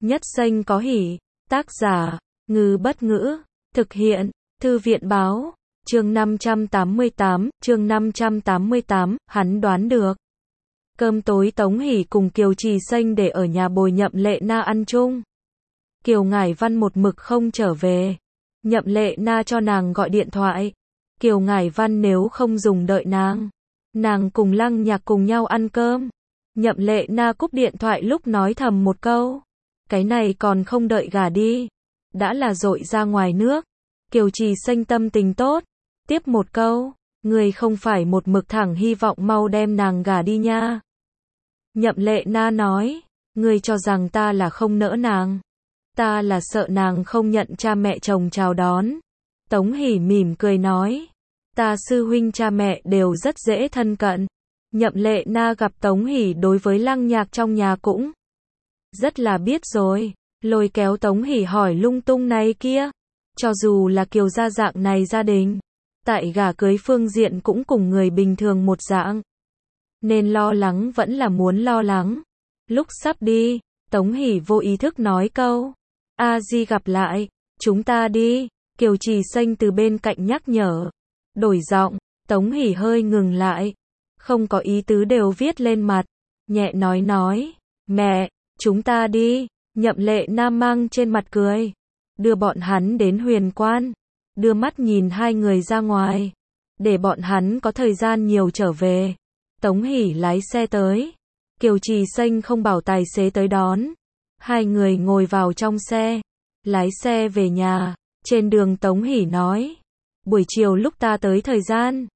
Nhất danh có hỷ. Tác giả, Ngư Bất Ngữ. Thực hiện, Thư viện Báo. Chương 588, hắn đoán được. Cơm tối Tống Hỷ cùng Kiều Trì Xanh để ở nhà bồi Nhậm Lệ Na ăn chung. Kiều Ngải Văn một mực không trở về. Nhậm Lệ Na cho nàng gọi điện thoại. Kiều Ngải Văn nếu không dùng đợi nàng cùng Lăng Nhạc cùng nhau ăn cơm. Nhậm Lệ Na cúp điện thoại lúc nói thầm một câu. Cái này còn không đợi gả đi. Đã là dội ra ngoài nước. Kiều Trì Xanh tâm tình tốt. Tiếp một câu. Người không phải một mực thẳng hy vọng mau đem nàng gả đi nha. Nhậm Lệ Na nói. Người cho rằng ta là không nỡ nàng. Ta là sợ nàng không nhận cha mẹ chồng chào đón. Tống Hỷ mỉm cười nói. Ta sư huynh cha mẹ đều rất dễ thân cận. Nhậm Lệ Na gặp Tống Hỷ đối với Lăng Nhạc trong nhà cũng rất là biết rồi. Lôi kéo Tống Hỷ hỏi lung tung này kia. Cho dù là Kiều gia dạng này gia đình, tại gả cưới phương diện cũng cùng người bình thường một dạng. Nên lo lắng vẫn là muốn lo lắng. Lúc sắp đi, Tống Hỷ vô ý thức nói câu. A Di gặp lại, chúng ta đi. Kiều Trì Xanh từ bên cạnh nhắc nhở. Đổi giọng, Tống Hỷ hơi ngừng lại. Không có ý tứ đều viết lên mặt. Nhẹ nói. Mẹ, chúng ta đi. Nhậm Lệ Na mang trên mặt cười. Đưa bọn hắn đến Huyền Quan. Đưa mắt nhìn hai người ra ngoài. Để bọn hắn có thời gian nhiều trở về. Tống Hỷ lái xe tới. Kiều Trì Xanh không bảo tài xế tới đón. Hai người ngồi vào trong xe. Lái xe về nhà. Trên đường Tống Hỷ nói. Buổi chiều lúc ta tới thời gian.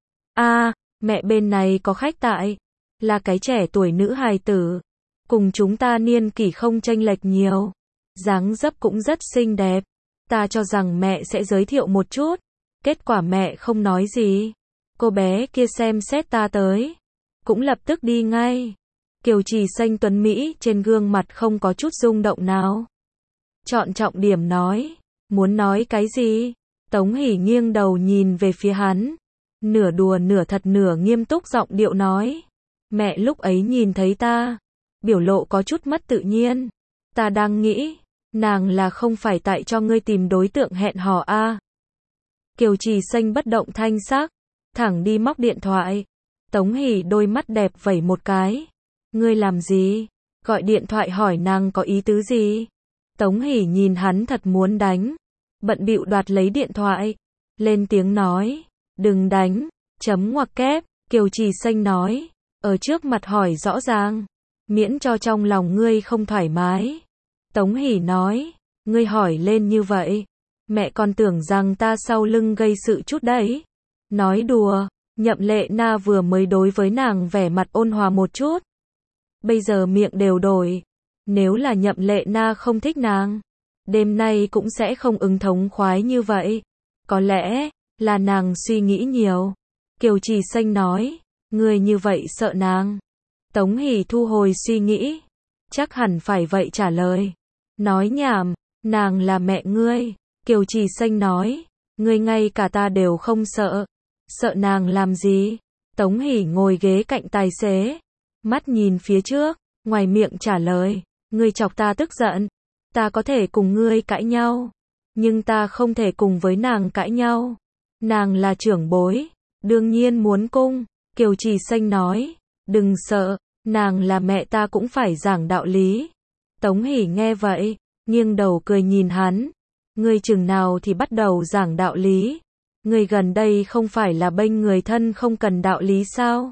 Mẹ bên này có khách tại. Là cái trẻ tuổi nữ hài tử. Cùng chúng ta niên kỷ không chênh lệch nhiều. Dáng dấp cũng rất xinh đẹp. Ta cho rằng mẹ sẽ giới thiệu một chút. Kết quả mẹ không nói gì. Cô bé kia xem xét ta tới. Cũng lập tức đi ngay. Kiều Trì Xanh tuấn Mỹ trên gương mặt không có chút rung động nào. Chọn trọng điểm nói. Muốn nói cái gì? Tống Hỷ nghiêng đầu nhìn về phía hắn. Nửa đùa nửa thật nửa nghiêm túc giọng điệu nói. Mẹ lúc ấy nhìn thấy ta. Biểu lộ có chút mất tự nhiên. Ta đang nghĩ. Nàng là không phải tại cho ngươi tìm đối tượng hẹn hò a? Kiều Trì Xanh bất động thanh sắc. Thẳng đi móc điện thoại. Tống Hỷ đôi mắt đẹp vẩy một cái. Ngươi làm gì? Gọi điện thoại hỏi nàng có ý tứ gì? Tống Hỷ nhìn hắn thật muốn đánh. Bận bịu đoạt lấy điện thoại. Lên tiếng nói. Đừng đánh. Chấm ngoặc kép. Kiều Trì Xanh nói. Ở trước mặt hỏi rõ ràng. Miễn cho trong lòng ngươi không thoải mái. Tống Hỷ nói. Ngươi hỏi lên như vậy. Mẹ còn tưởng rằng ta sau lưng gây sự chút đấy. Nói đùa. Nhậm Lệ Na vừa mới đối với nàng vẻ mặt ôn hòa một chút. Bây giờ miệng đều đổi. Nếu là Nhậm Lệ Na không thích nàng, đêm nay cũng sẽ không ứng thống khoái như vậy. Có lẽ là nàng suy nghĩ nhiều. Kiều Trì Xanh nói. Ngươi như vậy sợ nàng. Tống Hỷ thu hồi suy nghĩ. Chắc hẳn phải vậy trả lời. Nói nhảm. Nàng là mẹ ngươi. Kiều Trì Xanh nói. Ngươi ngay cả ta đều không sợ. Sợ nàng làm gì? Tống Hỷ ngồi ghế cạnh tài xế. Mắt nhìn phía trước. Ngoài miệng trả lời. Ngươi chọc ta tức giận. Ta có thể cùng ngươi cãi nhau. Nhưng ta không thể cùng với nàng cãi nhau. Nàng là trưởng bối. Đương nhiên muốn cung. Kiều Trì Xanh nói. Đừng sợ. Nàng là mẹ ta cũng phải giảng đạo lý. Tống Hỷ nghe vậy. Nghiêng đầu cười nhìn hắn. Ngươi chừng nào thì bắt đầu giảng đạo lý. Ngươi gần đây không phải là bênh người thân không cần đạo lý sao?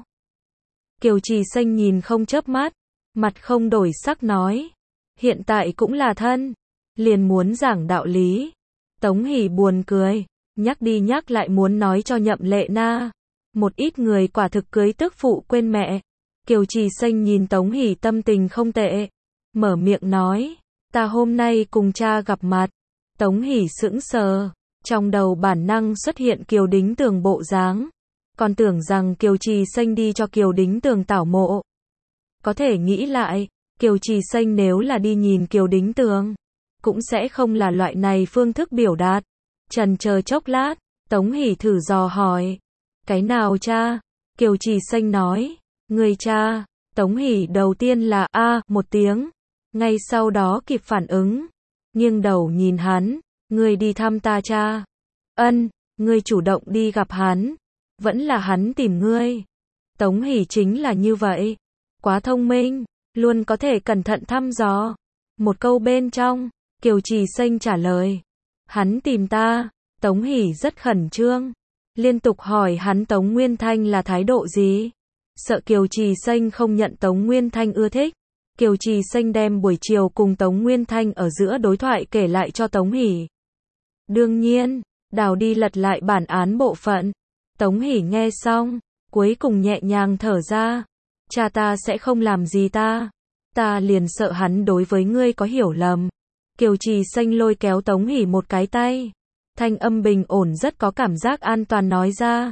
Kiều Trì Xanh nhìn không chớp mắt. Mặt không đổi sắc nói. Hiện tại cũng là thân. Liền muốn giảng đạo lý. Tống Hỷ buồn cười. Nhắc đi nhắc lại muốn nói cho Nhậm Lệ Na. Một ít người quả thực cưới tức phụ quên mẹ. Kiều Trì Xanh nhìn Tống Hỷ tâm tình không tệ. Mở miệng nói. Ta hôm nay cùng cha gặp mặt. Tống Hỷ sững sờ. Trong đầu bản năng xuất hiện Kiều Đính Tường bộ dáng. Còn tưởng rằng Kiều Trì Xanh đi cho Kiều Đính Tường tảo mộ. Có thể nghĩ lại. Kiều Trì Xanh nếu là đi nhìn Kiều Đính Tường, cũng sẽ không là loại này phương thức biểu đạt. Chần chờ chốc lát. Tống Hỷ thử dò hỏi. Cái nào cha? Kiều Trì Xanh nói. Người cha. Tống Hỷ đầu tiên là một tiếng. ngay sau đó kịp phản ứng, nghiêng đầu nhìn hắn, ngươi đi thăm ta cha? Ân, ngươi chủ động đi gặp hắn, vẫn là hắn tìm ngươi. Tống Hỷ chính là như vậy, quá thông minh, luôn có thể cẩn thận thăm dò. Một câu bên trong, Kiều Trì Xanh trả lời, hắn tìm ta. Tống Hỷ rất khẩn trương, liên tục hỏi hắn Tống Nguyên Thanh là thái độ gì. Sợ Kiều Trì Xanh không nhận Tống Nguyên Thanh ưa thích, Kiều Trì Xanh đem buổi chiều cùng Tống Nguyên Thanh ở giữa đối thoại kể lại cho Tống Hỷ. Đương nhiên, đào đi lật lại bản án bộ phận. Tống Hỷ nghe xong, cuối cùng nhẹ nhàng thở ra. Cha ta sẽ không làm gì ta. Ta liền sợ hắn đối với ngươi có hiểu lầm. Kiều Trì Xanh lôi kéo Tống Hỷ một cái tay. Thanh âm bình ổn rất có cảm giác an toàn nói ra.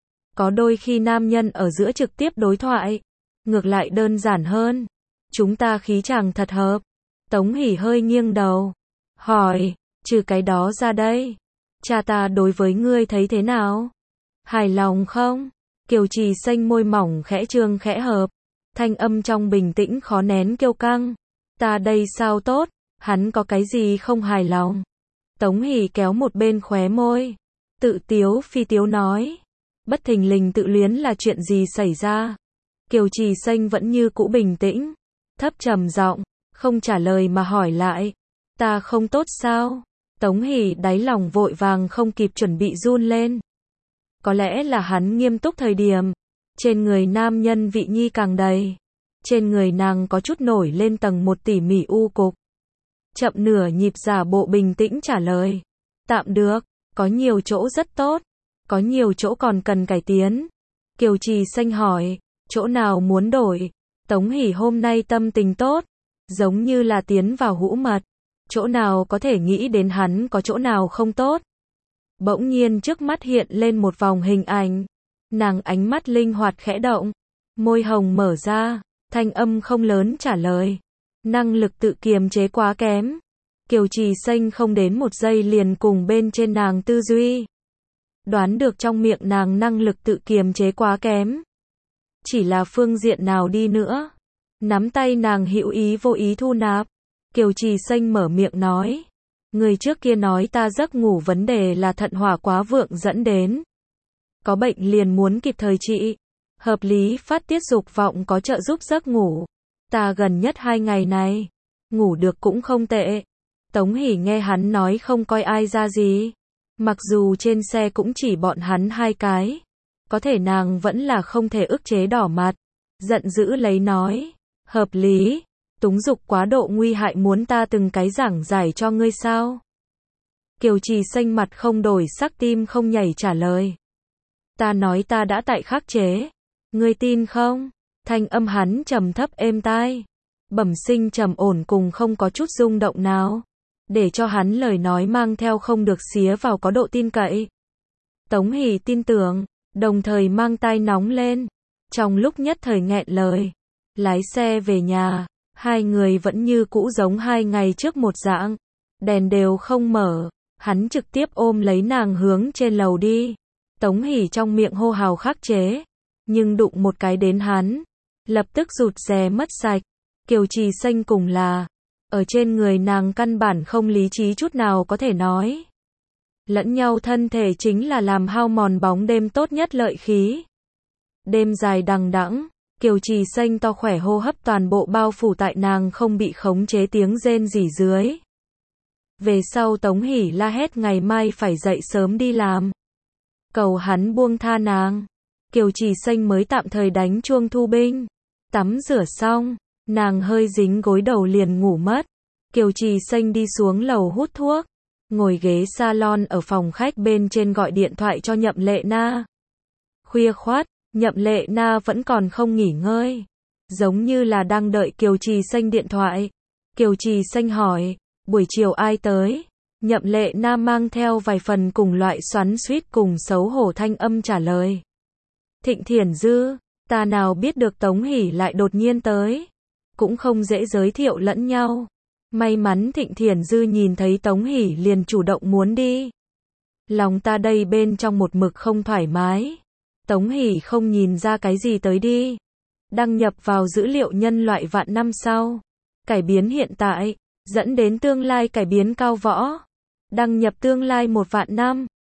Có đôi khi nam nhân ở giữa trực tiếp đối thoại, ngược lại đơn giản hơn. Chúng ta khí chàng thật hợp. Tống Hỷ hơi nghiêng đầu, hỏi, trừ cái đó ra đây, cha ta đối với ngươi thấy thế nào? Hài lòng không? Kiều Trì Xanh môi mỏng khẽ trương khẽ hợp, thanh âm trong bình tĩnh khó nén kiêu căng. Ta đây sao tốt, hắn có cái gì không hài lòng? Tống Hỷ kéo một bên khóe môi, tự tiếu phi tiếu nói, bất thình lình tự luyến là chuyện gì xảy ra? Kiều Trì Xanh vẫn như cũ bình tĩnh, thấp trầm giọng, không trả lời mà hỏi lại, ta không tốt sao? Tống Hỷ đáy lòng vội vàng không kịp chuẩn bị run lên. Có lẽ là hắn nghiêm túc thời điểm, trên người nam nhân vị nhi càng đầy, trên người nàng có chút nổi lên tầng một tỉ mỉ u cục. Chậm nửa nhịp giả bộ bình tĩnh trả lời, tạm được, có nhiều chỗ rất tốt, có nhiều chỗ còn cần cải tiến. Kiều Trì Xanh hỏi, chỗ nào muốn đổi? Tống Hỷ hôm nay tâm tình tốt, giống như là tiến vào hũ mật, chỗ nào có thể nghĩ đến hắn có chỗ nào không tốt. Bỗng nhiên trước mắt hiện lên một vòng hình ảnh, nàng ánh mắt linh hoạt khẽ động, môi hồng mở ra, thanh âm không lớn trả lời, năng lực tự kiềm chế quá kém. Kiều Trì Xanh không đến một giây liền cùng bên trên nàng tư duy, đoán được trong miệng nàng năng lực tự kiềm chế quá kém. Chỉ là phương diện nào đi nữa? Nắm tay nàng hữu ý vô ý thu nạp. Kiều Trì Xanh mở miệng nói, người trước kia nói ta giấc ngủ vấn đề là thận hỏa quá vượng dẫn đến. Có bệnh liền muốn kịp thời trị. Hợp lý phát tiết dục vọng có trợ giúp giấc ngủ. Ta gần nhất 2 ngày này, ngủ được cũng không tệ. Tống Hỷ nghe hắn nói không coi ai ra gì. Mặc dù trên xe cũng chỉ bọn hắn 2 cái. Có thể nàng vẫn là không thể ức chế đỏ mặt. Giận dữ lấy nói, hợp lý. Túng dục quá độ nguy hại muốn ta từng cái giảng giải cho ngươi sao? Kiều Trì Xanh mặt không đổi sắc tim không nhảy trả lời. Ta nói ta đã tại khắc chế. Ngươi tin không? Thanh âm hắn trầm thấp êm tai, bẩm sinh trầm ổn cùng không có chút rung động nào, để cho hắn lời nói mang theo không được xía vào có độ tin cậy. Tống Hỷ tin tưởng, đồng thời mang tai nóng lên. Trong lúc nhất thời nghẹn lời, lái xe về nhà, hai người vẫn như cũ giống 2 ngày trước một dạng, đèn đều không mở, hắn trực tiếp ôm lấy nàng hướng trên lầu đi. Tống Hỷ trong miệng hô hào khắc chế, nhưng đụng một cái đến hắn, lập tức rụt rè mất sạch. Kiều Trì Xanh cùng là, ở trên người nàng căn bản không lý trí chút nào có thể nói. Lẫn nhau thân thể chính là làm hao mòn bóng đêm tốt nhất lợi khí. Đêm dài đằng đẵng, Kiều Trì Xanh to khỏe hô hấp toàn bộ bao phủ tại nàng không bị khống chế tiếng rên rỉ dưới. Về sau Tống Hỷ la hét ngày mai phải dậy sớm đi làm, cầu hắn buông tha nàng. Kiều Trì Xanh mới tạm thời đánh chuông thu binh. Tắm rửa xong, nàng hơi dính gối đầu liền ngủ mất. Kiều Trì Xanh đi xuống lầu hút thuốc, ngồi ghế salon ở phòng khách bên trên gọi điện thoại cho Nhậm Lệ Na. Khuya khoắt, Nhậm Lệ Na vẫn còn không nghỉ ngơi, giống như là đang đợi Kiều Trì Xanh điện thoại. Kiều Trì Xanh hỏi, buổi chiều ai tới? Nhậm Lệ Na mang theo vài phần cùng loại xoắn xuýt cùng xấu hổ thanh âm trả lời. Thịnh Thiển Dư, ta nào biết được Tống Hỷ lại đột nhiên tới, cũng không dễ giới thiệu lẫn nhau. May mắn Thịnh Thiển Dư nhìn thấy Tống Hỷ liền chủ động muốn đi. Lòng ta đây bên trong một mực không thoải mái. Tống Hỷ không nhìn ra cái gì tới đi. Đăng nhập vào dữ liệu nhân loại vạn năm sau. cải biến hiện tại, dẫn đến tương lai cải biến cao võ. Đăng nhập tương lai 1 vạn năm.